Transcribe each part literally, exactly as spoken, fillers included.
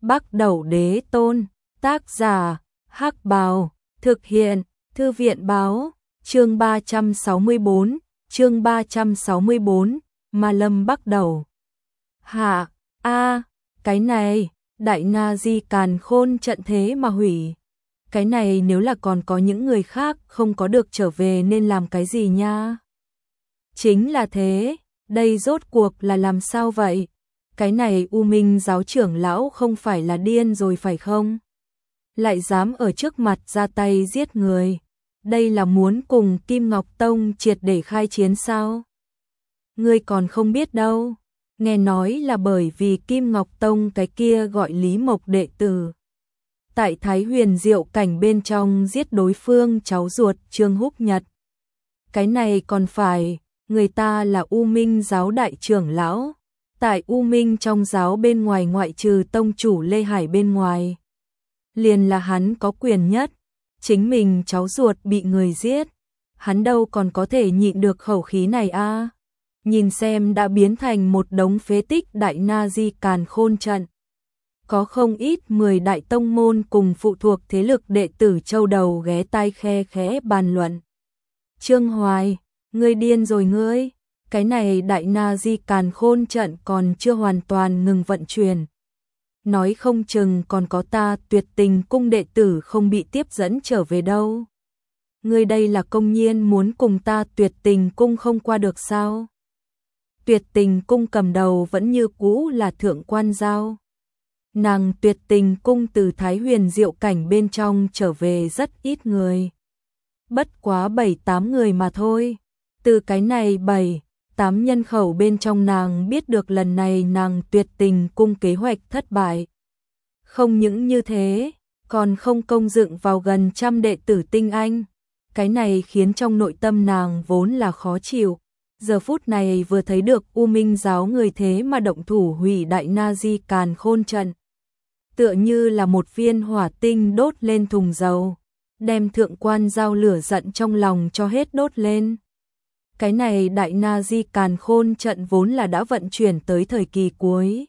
Bắc Đẩu Đế Tôn, tác giả, Hắc Bào, thực hiện, Thư viện báo, chương ba trăm sáu mươi bốn, chương ba trăm sáu mươi bốn, Ma Lâm Bắc Đẩu. Hạ, a, cái này, Đại Na Di Càn Khôn trận thế mà hủy. Cái này nếu là còn có những người khác không có được trở về nên làm cái gì nha? Chính là thế, đây rốt cuộc là làm sao vậy? Cái này U Minh giáo trưởng lão không phải là điên rồi phải không? Lại dám ở trước mặt ra tay giết người. Đây là muốn cùng Kim Ngọc Tông triệt để khai chiến sao? Ngươi còn không biết đâu. Nghe nói là bởi vì Kim Ngọc Tông cái kia gọi Lý Mộc đệ tử. Tại Thái Huyền Diệu cảnh bên trong giết đối phương cháu ruột Trương Húc Nhật. Cái này còn phải, người ta là U Minh giáo đại trưởng lão. Tại U Minh trong giáo bên ngoài ngoại trừ tông chủ Lê Hải bên ngoài. Liền là hắn có quyền nhất, chính mình cháu ruột bị người giết. Hắn đâu còn có thể nhịn được khẩu khí này a? À? Nhìn xem đã biến thành một đống phế tích Đại Na Di Càn Khôn trận. Có không ít mười đại tông môn cùng phụ thuộc thế lực đệ tử châu đầu ghé tai khe khẽ bàn luận. Trương Hoài, ngươi điên rồi ngươi, cái này Đại Na Di Càn Khôn trận còn chưa hoàn toàn ngừng vận chuyển. Nói không chừng còn có ta Tuyệt Tình cung đệ tử không bị tiếp dẫn trở về đâu. Ngươi đây là công nhiên muốn cùng ta Tuyệt Tình cung không qua được sao? Tuyệt Tình cung cầm đầu vẫn như cũ là Thượng Quan Giao. Nàng Tuyệt Tình cung từ Thái Huyền Diệu cảnh bên trong trở về rất ít người. Bất quá bảy tám người mà thôi. Từ cái này bảy, tám nhân khẩu bên trong nàng biết được lần này nàng Tuyệt Tình cung kế hoạch thất bại. Không những như thế, còn không công dựng vào gần trăm đệ tử tinh anh. Cái này khiến trong nội tâm nàng vốn là khó chịu. Giờ phút này vừa thấy được U Minh giáo người thế mà động thủ hủy Đại Na Di Càn Khôn trận. Tựa như là một viên hỏa tinh đốt lên thùng dầu, đem Thượng Quan Giao lửa giận trong lòng cho hết đốt lên. Cái này Đại Na Di Càn Khôn trận vốn là đã vận chuyển tới thời kỳ cuối.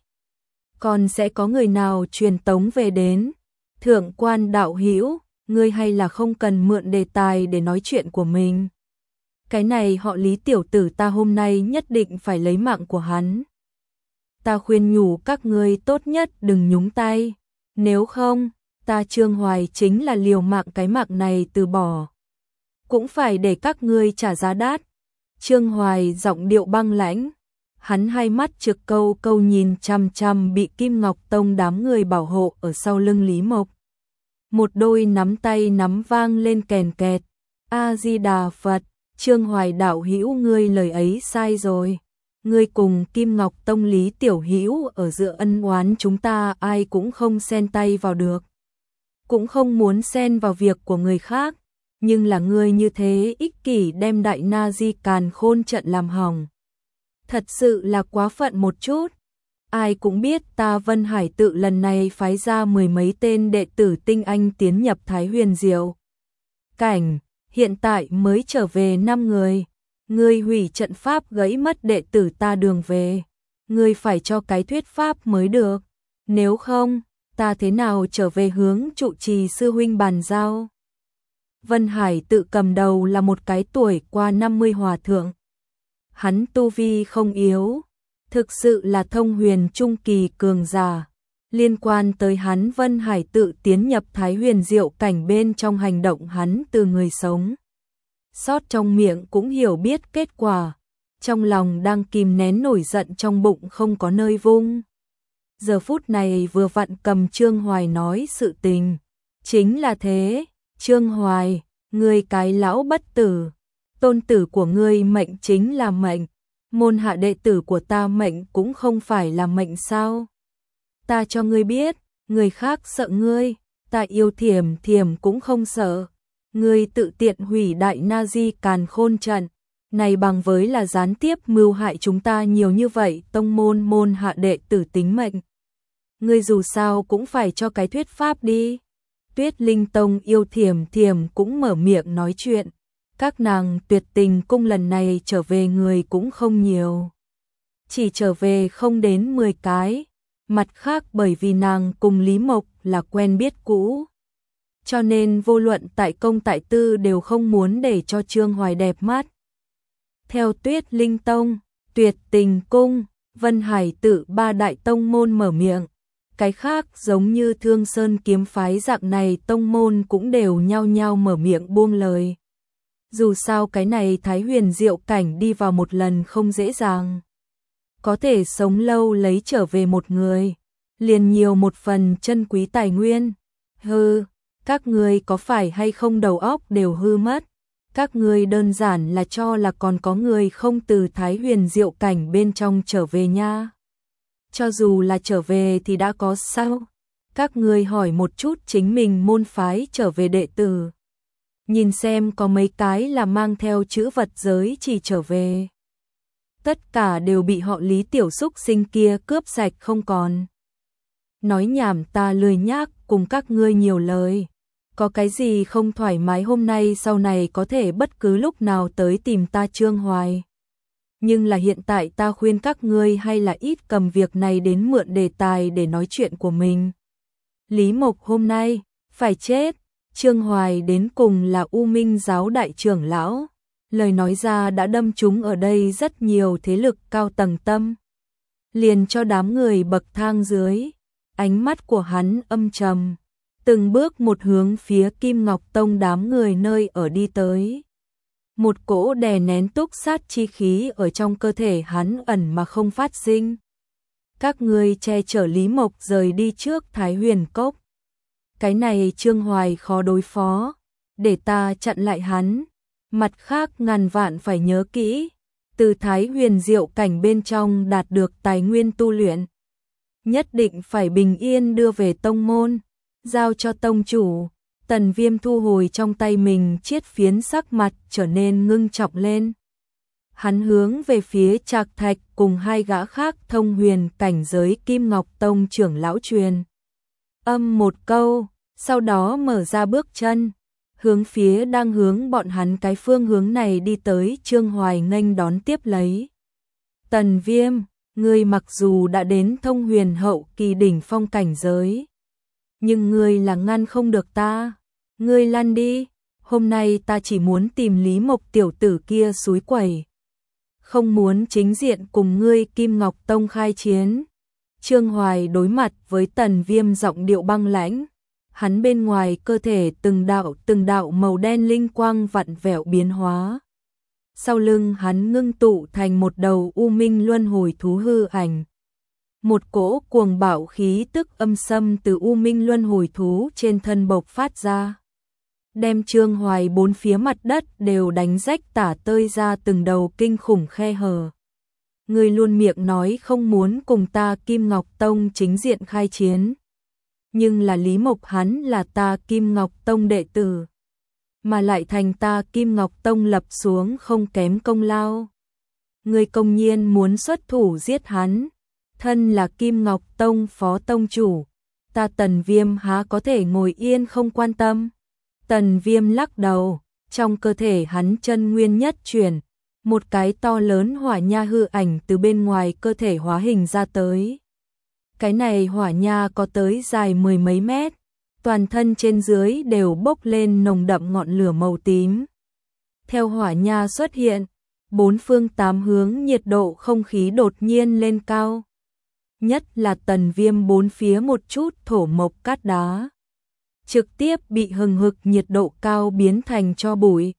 Còn sẽ có người nào truyền tống về đến? Thượng Quan đạo hữu, ngươi hay là không cần mượn đề tài để nói chuyện của mình. Cái này họ Lý tiểu tử ta hôm nay nhất định phải lấy mạng của hắn. Ta khuyên nhủ các ngươi tốt nhất đừng nhúng tay. Nếu không, ta Trương Hoài chính là liều mạng cái mạng này từ bỏ. Cũng phải để các ngươi trả giá đắt. Trương Hoài giọng điệu băng lãnh. Hắn hai mắt trực câu câu nhìn chăm chăm bị Kim Ngọc Tông đám người bảo hộ ở sau lưng Lý Mộc. Một đôi nắm tay nắm vang lên kèn kẹt. A-di-đà Phật, Trương Hoài đạo hữu ngươi lời ấy sai rồi. Ngươi cùng Kim Ngọc Tông Lý tiểu hữu ở giữa ân oán chúng ta ai cũng không xen tay vào được. Cũng không muốn xen vào việc của người khác. Nhưng là ngươi như thế ích kỷ đem Đại Na Di Càn Khôn trận làm hỏng. Thật sự là quá phận một chút. Ai cũng biết ta Vân Hải tự lần này phái ra mười mấy tên đệ tử tinh anh tiến nhập Thái Huyền Diệu cảnh, hiện tại mới trở về năm người. Ngươi hủy trận pháp gãy mất đệ tử ta đường về. Ngươi phải cho cái thuyết pháp mới được. Nếu không, ta thế nào trở về hướng trụ trì sư huynh bàn giao? Vân Hải tự cầm đầu là một cái tuổi qua năm mươi hòa thượng. Hắn tu vi không yếu, thực sự là thông huyền trung kỳ cường giả. Liên quan tới hắn Vân Hải tự tiến nhập Thái Huyền Diệu cảnh bên trong hành động hắn từ người sống. Sót trong miệng cũng hiểu biết kết quả, trong lòng đang kìm nén nổi giận trong bụng không có nơi vung. Giờ phút này vừa vặn cầm Trương Hoài nói sự tình. Chính là thế, Trương Hoài, ngươi cái lão bất tử, tôn tử của ngươi mệnh chính là mệnh, môn hạ đệ tử của ta mệnh cũng không phải là mệnh sao? Ta cho ngươi biết, người khác sợ ngươi, ta yêu Thiểm Thiểm cũng không sợ. Ngươi tự tiện hủy Đại Na Di Càn Khôn trận, này bằng với là gián tiếp mưu hại chúng ta nhiều như vậy, tông môn môn hạ đệ tử tính mệnh. Ngươi dù sao cũng phải cho cái thuyết pháp đi. Tuyết Linh Tông yêu Thiểm Thiểm cũng mở miệng nói chuyện. Các nàng Tuyệt Tình cung lần này trở về người cũng không nhiều. Chỉ trở về không đến mười cái. Mặt khác bởi vì nàng cùng Lý Mộc là quen biết cũ, cho nên vô luận tại công tại tư đều không muốn để cho Trương Hoài đẹp mắt. Theo Tuyết Linh Tông, Tuyệt Tình Cung, Vân Hải Tự ba đại tông môn mở miệng, cái khác giống như Thương Sơn kiếm phái dạng này tông môn cũng đều nhao nhao mở miệng buông lời. Dù sao cái này Thái Huyền Diệu cảnh đi vào một lần không dễ dàng. Có thể sống lâu lấy trở về một người, liền nhiều một phần chân quý tài nguyên. Hừ, các ngươi có phải hay không đầu óc đều hư mất? Các ngươi đơn giản là cho là còn có người không từ Thái Huyền Diệu cảnh bên trong trở về nha. Cho dù là trở về thì đã có sao? Các ngươi hỏi một chút chính mình môn phái trở về đệ tử. Nhìn xem có mấy cái là mang theo chữ vật giới chỉ trở về. Tất cả đều bị họ Lý tiểu xúc sinh kia cướp sạch không còn. Nói nhảm, ta lười nhác cùng các ngươi nhiều lời. Có cái gì không thoải mái hôm nay sau này có thể bất cứ lúc nào tới tìm ta Trương Hoài. Nhưng là hiện tại ta khuyên các ngươi hay là ít cầm việc này đến mượn đề tài để nói chuyện của mình. Lý Mộc hôm nay phải chết. Trương Hoài đến cùng là U Minh giáo đại trưởng lão. Lời nói ra đã đâm trúng ở đây rất nhiều thế lực cao tầng tâm. Liền cho đám người bậc thang dưới. Ánh mắt của hắn âm trầm. Từng bước một hướng phía Kim Ngọc Tông đám người nơi ở đi tới. Một cỗ đè nén túc sát chi khí ở trong cơ thể hắn ẩn mà không phát sinh. Các ngươi che chở Lý Mộc rời đi trước Thái Huyền Cốc. Cái này Trương Hoài khó đối phó, để ta chặn lại hắn. Mặt khác ngàn vạn phải nhớ kỹ, từ Thái Huyền Diệu cảnh bên trong đạt được tài nguyên tu luyện. Nhất định phải bình yên đưa về tông môn, giao cho tông chủ. Tần Viêm thu hồi trong tay mình chiết phiến, sắc mặt trở nên ngưng trọng lên. Hắn hướng về phía Trạc Thạch cùng hai gã khác thông huyền cảnh giới Kim Ngọc Tông trưởng lão truyền âm một câu, sau đó mở ra bước chân, hướng phía đang hướng bọn hắn cái phương hướng này đi tới Trương Hoài nghênh đón tiếp lấy. Tần Viêm, ngươi mặc dù đã đến thông huyền hậu kỳ đỉnh phong cảnh giới, nhưng ngươi là ngăn không được ta. Ngươi lăn đi, hôm nay ta chỉ muốn tìm Lý Mộc tiểu tử kia xúi quẩy. Không muốn chính diện cùng ngươi Kim Ngọc Tông khai chiến. Trương Hoài đối mặt với Tần Viêm giọng điệu băng lãnh. Hắn bên ngoài cơ thể từng đạo từng đạo màu đen linh quang vặn vẹo biến hóa. Sau lưng hắn ngưng tụ thành một đầu u minh luân hồi thú hư ảnh. Một cỗ cuồng bạo khí tức âm xâm từ u minh luân hồi thú trên thân bộc phát ra. Đem Trương Hoài bốn phía mặt đất đều đánh rách tả tơi ra từng đầu kinh khủng khe hở. Ngươi luôn miệng nói không muốn cùng ta Kim Ngọc Tông chính diện khai chiến. Nhưng là Lý Mộc hắn là ta Kim Ngọc Tông đệ tử, mà lại thành ta Kim Ngọc Tông lập xuống không kém công lao. Ngươi công nhiên muốn xuất thủ giết hắn. Thân là Kim Ngọc Tông phó tông chủ, ta Tần Viêm há có thể ngồi yên không quan tâm. Tần Viêm lắc đầu, trong cơ thể hắn chân nguyên nhất chuyển, một cái to lớn hỏa nha hư ảnh từ bên ngoài cơ thể hóa hình ra tới. Cái này hỏa nha có tới dài mười mấy mét, toàn thân trên dưới đều bốc lên nồng đậm ngọn lửa màu tím. Theo hỏa nha xuất hiện, bốn phương tám hướng nhiệt độ không khí đột nhiên lên cao. Nhất là Tần Viêm bốn phía một chút thổ mộc cát đá, trực tiếp bị hừng hực nhiệt độ cao biến thành tro bụi.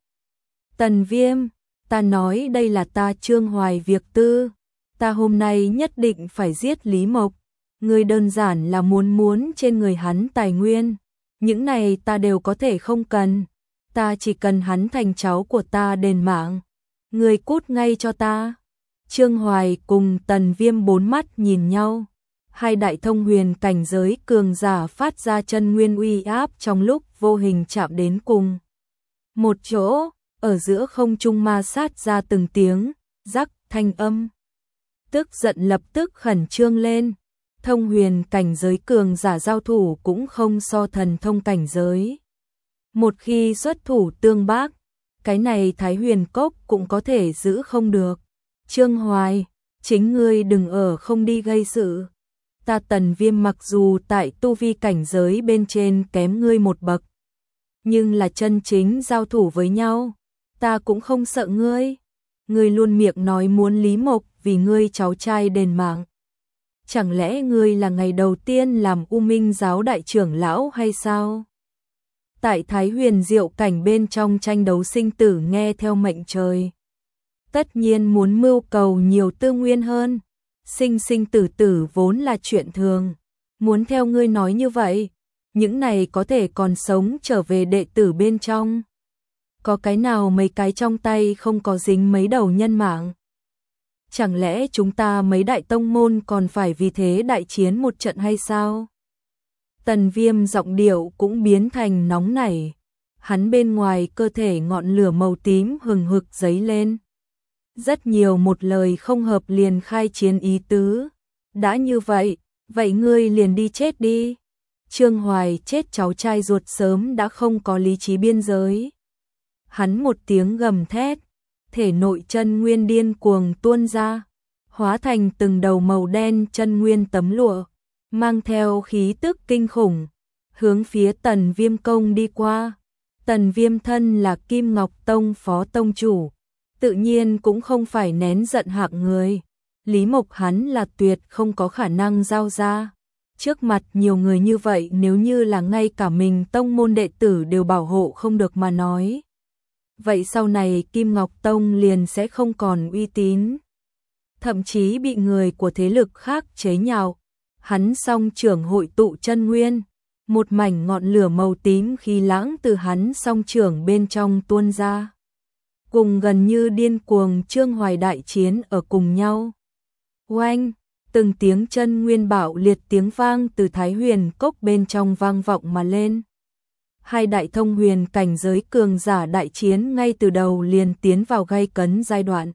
Tần Viêm, ta nói đây là ta Trương Hoài việc tư, ta hôm nay nhất định phải giết Lý Mộc. Ngươi đơn giản là muốn muốn trên người hắn tài nguyên, những này ta đều có thể không cần, ta chỉ cần hắn thành cháu của ta đền mạng. Ngươi cút ngay cho ta. Trương Hoài cùng Tần Viêm bốn mắt nhìn nhau. Hai đại thông huyền cảnh giới cường giả phát ra chân nguyên uy áp trong lúc vô hình chạm đến cùng một chỗ, ở giữa không trung ma sát ra từng tiếng rắc thanh âm. Tức giận lập tức khẩn trương lên. Thông huyền cảnh giới cường giả giao thủ cũng không so thần thông cảnh giới. Một khi xuất thủ tương bác, cái này Thái Huyền Cốc cũng có thể giữ không được. Trương Hoài, chính ngươi đừng ở không đi gây sự. ta Tần Viêm mặc dù tại tu vi cảnh giới bên trên kém ngươi một bậc, nhưng là chân chính giao thủ với nhau, ta cũng không sợ ngươi. Ngươi luôn miệng nói muốn Lý Mộc vì ngươi cháu trai đền mạng. Chẳng lẽ ngươi là ngày đầu tiên làm U Minh giáo đại trưởng lão hay sao? Tại Thái Huyền Diệu cảnh bên trong tranh đấu sinh tử nghe theo mệnh trời, tất nhiên muốn mưu cầu nhiều tư nguyên hơn. Sinh sinh tử tử vốn là chuyện thường, muốn theo ngươi nói như vậy, những này có thể còn sống trở về đệ tử bên trong, có cái nào mấy cái trong tay không có dính mấy đầu nhân mạng? Chẳng lẽ chúng ta mấy đại tông môn còn phải vì thế đại chiến một trận hay sao? Tần Viêm giọng điệu cũng biến thành nóng nảy, hắn bên ngoài cơ thể ngọn lửa màu tím hừng hực dấy lên. Rất nhiều một lời không hợp liền khai chiến ý tứ. Đã như vậy, vậy ngươi liền đi chết đi. Trương Hoài chết cháu trai ruột sớm đã không có lý trí biên giới. Hắn một tiếng gầm thét, thể nội chân nguyên điên cuồng tuôn ra, hóa thành từng đầu màu đen chân nguyên tấm lụa, mang theo khí tức kinh khủng, hướng phía Tần Viêm công đi qua. Tần Viêm thân là Kim Ngọc Tông phó tông chủ, tự nhiên cũng không phải nén giận hạng người. Lý Mộc hắn là tuyệt không có khả năng giao ra. Trước mặt nhiều người như vậy, nếu như là ngay cả mình tông môn đệ tử đều bảo hộ không được mà nói, vậy sau này Kim Ngọc Tông liền sẽ không còn uy tín, thậm chí bị người của thế lực khác chế nhạo. Hắn song trưởng hội tụ chân nguyên, một mảnh ngọn lửa màu tím khí lãng từ hắn song trưởng bên trong tuôn ra, cùng gần như điên cuồng Trương Hoài đại chiến ở cùng nhau. Oanh, từng tiếng chân nguyên bạo liệt tiếng vang từ Thái Huyền Cốc bên trong vang vọng mà lên. Hai đại thông huyền cảnh giới cường giả đại chiến ngay từ đầu liền tiến vào gay cấn giai đoạn.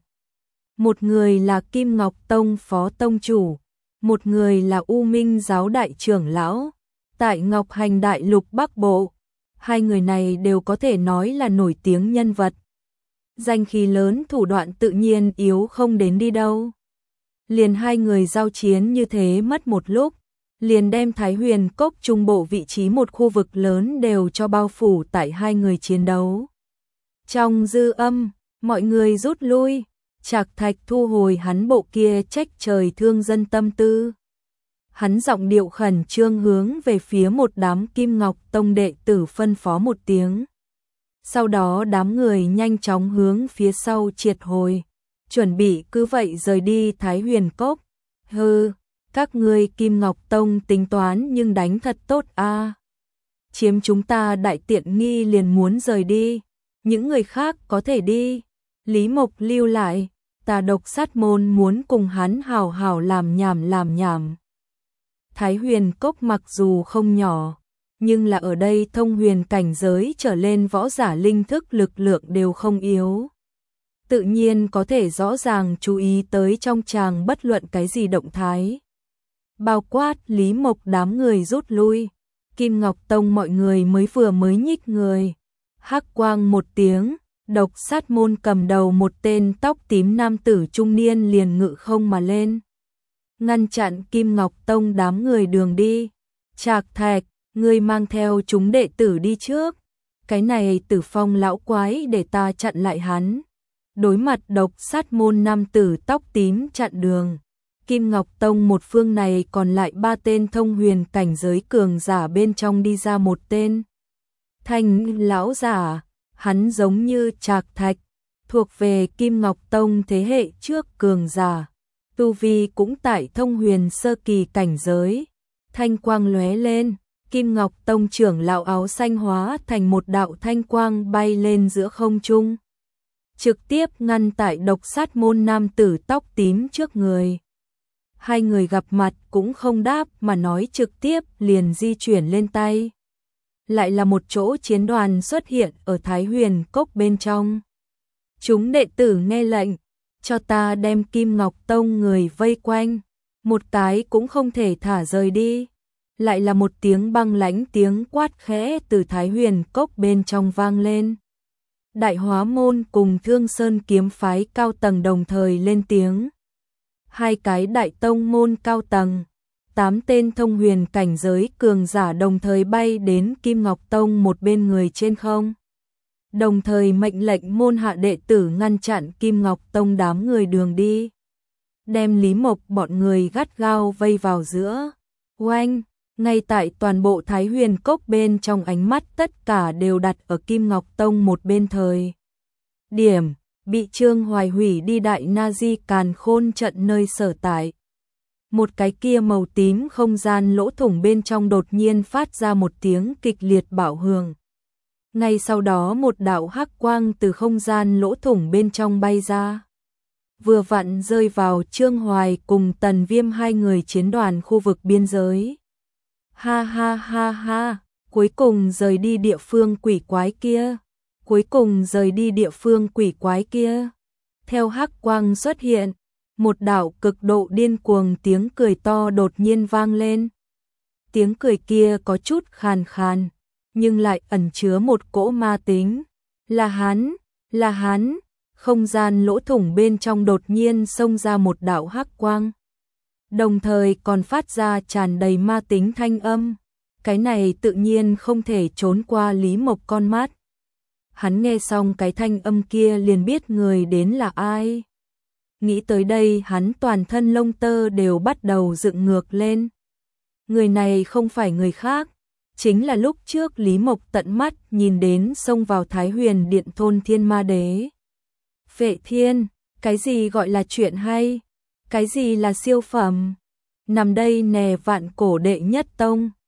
Một người là Kim Ngọc Tông phó tông chủ, một người là U Minh giáo đại trưởng lão. Tại Ngọc Hành đại lục Bắc Bộ, hai người này đều có thể nói là nổi tiếng nhân vật. Danh khí lớn, thủ đoạn tự nhiên yếu không đến đi đâu. Liền hai người giao chiến như thế mất một lúc, liền đem Thái Huyền Cốc trung bộ vị trí một khu vực lớn đều cho bao phủ tại hai người chiến đấu. Trong dư âm, mọi người rút lui, Trạc Thạch thu hồi hắn bộ kia trách trời thương dân tâm tư. Hắn giọng điệu khẩn trương hướng về phía một đám Kim Ngọc Tông đệ tử phân phó một tiếng. Sau đó đám người nhanh chóng hướng phía sau triệt hồi, chuẩn bị cứ vậy rời đi Thái Huyền Cốc. Hừ, các ngươi Kim Ngọc Tông tính toán nhưng đánh thật tốt a. À. Chiếm chúng ta đại tiện nghi liền muốn rời đi, những người khác có thể đi. Lý Mộc lưu lại, ta Độc Sát môn muốn cùng hắn hào hào làm nhảm làm nhảm. Thái Huyền Cốc mặc dù không nhỏ, nhưng là ở đây thông huyền cảnh giới trở lên võ giả linh thức lực lượng đều không yếu. Tự nhiên có thể rõ ràng chú ý tới trong tràng bất luận cái gì động thái. Bao quát Lý Mộc đám người rút lui, Kim Ngọc Tông mọi người mới vừa mới nhích người. Hắc quang một tiếng, Độc Sát môn cầm đầu một tên tóc tím nam tử trung niên liền ngự không mà lên, ngăn chặn Kim Ngọc Tông đám người đường đi. Trạc Thạch, ngươi mang theo chúng đệ tử đi trước, cái này Tử Phong lão quái để ta chặn lại hắn. Đối mặt Độc Sát môn nam tử tóc tím chặn đường, Kim Ngọc Tông một phương này còn lại ba tên thông huyền cảnh giới cường giả bên trong đi ra một tên Thanh lão giả, hắn giống như Trạc Thạch, thuộc về Kim Ngọc Tông thế hệ trước cường giả, tu vi cũng tại thông huyền sơ kỳ cảnh giới. Thanh quang lóe lên, Kim Ngọc Tông trưởng lão áo xanh hóa thành một đạo thanh quang bay lên giữa không trung, trực tiếp ngăn tại Độc Sát môn nam tử tóc tím trước người. Hai người gặp mặt cũng không đáp mà nói, trực tiếp liền di chuyển lên tay. Lại là một chỗ chiến đoàn xuất hiện ở Thái Huyền Cốc bên trong. Chúng đệ tử nghe lệnh, cho ta đem Kim Ngọc Tông người vây quanh, một cái cũng không thể thả rời đi. Lại là một tiếng băng lãnh tiếng quát khẽ từ Thái Huyền Cốc bên trong vang lên. Đại Hóa môn cùng Thương Sơn kiếm phái cao tầng đồng thời lên tiếng. Hai cái đại tông môn cao tầng, tám tên thông huyền cảnh giới cường giả đồng thời bay đến Kim Ngọc Tông một bên người trên không. Đồng thời mệnh lệnh môn hạ đệ tử ngăn chặn Kim Ngọc Tông đám người đường đi. Đem Lý Mộc bọn người gắt gao vây vào giữa. Oanh, ngay tại toàn bộ Thái Huyền Cốc bên trong ánh mắt tất cả đều đặt ở Kim Ngọc Tông một bên thời. Điểm, bị Trương Hoài hủy đi Đại Na Di Càn Khôn trận nơi sở tại. Một cái kia màu tím không gian lỗ thủng bên trong đột nhiên phát ra một tiếng kịch liệt bạo hưởng. Ngay sau đó một đạo hắc quang từ không gian lỗ thủng bên trong bay ra. Vừa vặn rơi vào Trương Hoài cùng Tần Viêm hai người chiến đoàn khu vực biên giới. Ha ha ha ha, cuối cùng rời đi địa phương quỷ quái kia. Cuối cùng rời đi địa phương quỷ quái kia. Theo hắc quang xuất hiện, một đạo cực độ điên cuồng tiếng cười to đột nhiên vang lên. Tiếng cười kia có chút khàn khàn, nhưng lại ẩn chứa một cỗ ma tính. Là hắn, là hắn, không gian lỗ thủng bên trong đột nhiên xông ra một đạo hắc quang. Đồng thời còn phát ra tràn đầy ma tính thanh âm. Cái này tự nhiên không thể trốn qua Lý Mộc con mắt. Hắn nghe xong cái thanh âm kia liền biết người đến là ai. Nghĩ tới đây hắn toàn thân lông tơ đều bắt đầu dựng ngược lên. Người này không phải người khác, chính là lúc trước Lý Mộc tận mắt nhìn đến xông vào Thái Huyền Điện thôn Thiên Ma Đế. Phệ Thiên, cái gì gọi là chuyện hay? Cái gì là siêu phẩm? Nằm đây nè vạn cổ đệ nhất tông.